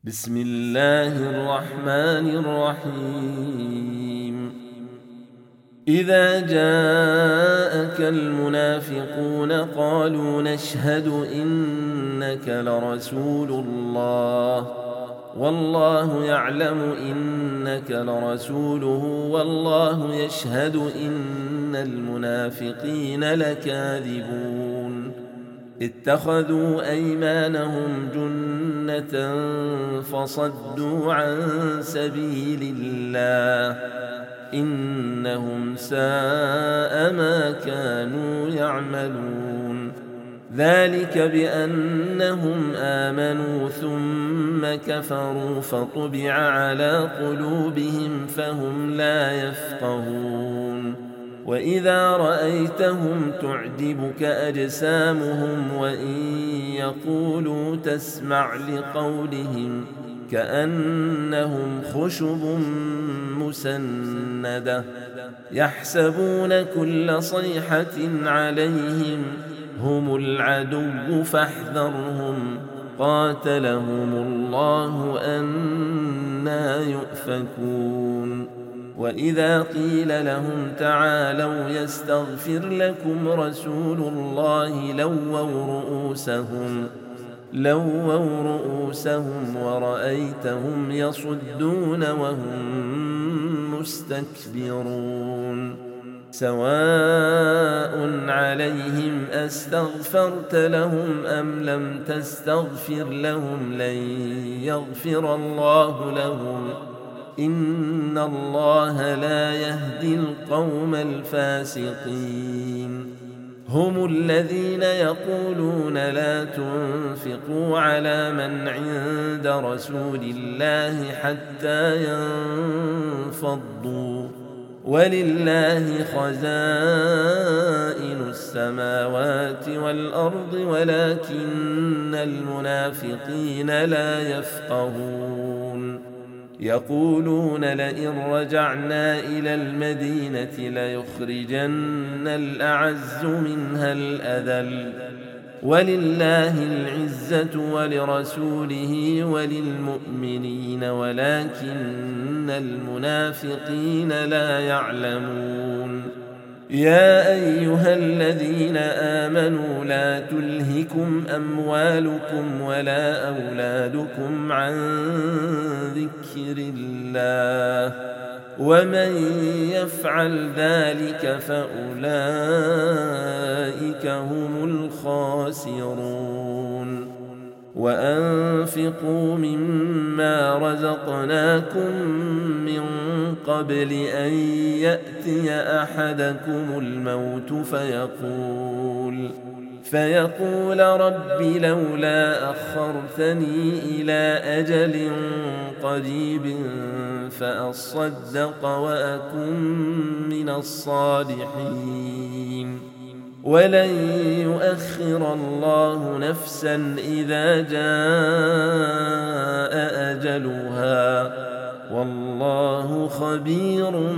بسم الله الرحمن الرحيم. إذا جاءك المنافقون قالوا نشهد إنك لرسول الله والله يعلم إنك لرسوله والله يشهد إن المنافقين لكاذبون. اتخذوا أيمانهم جنة فصدوا عن سبيل الله إنهم ساء ما كانوا يعملون. ذلك بأنهم آمنوا ثم كفروا فطبع على قلوبهم فهم لا يفقهون. وإذا رأيتهم تعجبك أجسامهم وإن يقولوا تسمع لقولهم كأنهم خشب مسندة يحسبون كل صيحة عليهم هم العدو فاحذرهم قاتلهم الله أنى يؤفكون. وإذا قيل لهم تعالوا يستغفر لكم رسول الله لووا رؤوسهم ورأيتهم يصدون وهم مستكبرون. سواء عليهم أستغفرت لهم أم لم تستغفر لهم لن يغفر الله لهم إن الله لا يهدي القوم الفاسقين. هم الذين يقولون لا تنفقوا على من عند رسول الله حتى ينفضوا ولله خزائن السماوات والأرض ولكن المنافقين لا يفقهون. يقولون لئن رجعنا إلى المدينة ليخرجن الأعز منها الأذل ولله العزة ولرسوله وللمؤمنين ولكن المنافقين لا يعلمون. يا أيها الذين آمنوا لا تلهكم أموالكم ولا أولادكم عن ذكر الله ومن يفعل ذلك فأولئك هم الخاسرون. وأنفقوا مما رزقناكم من قبل أن يأتي أحدكم الموت فيقول رب لولا أخرتني إلى أجل قريب فأصدق وأكن من الصالحين ولن يؤخر الله نفسا إذا جاء أجلها والله خبير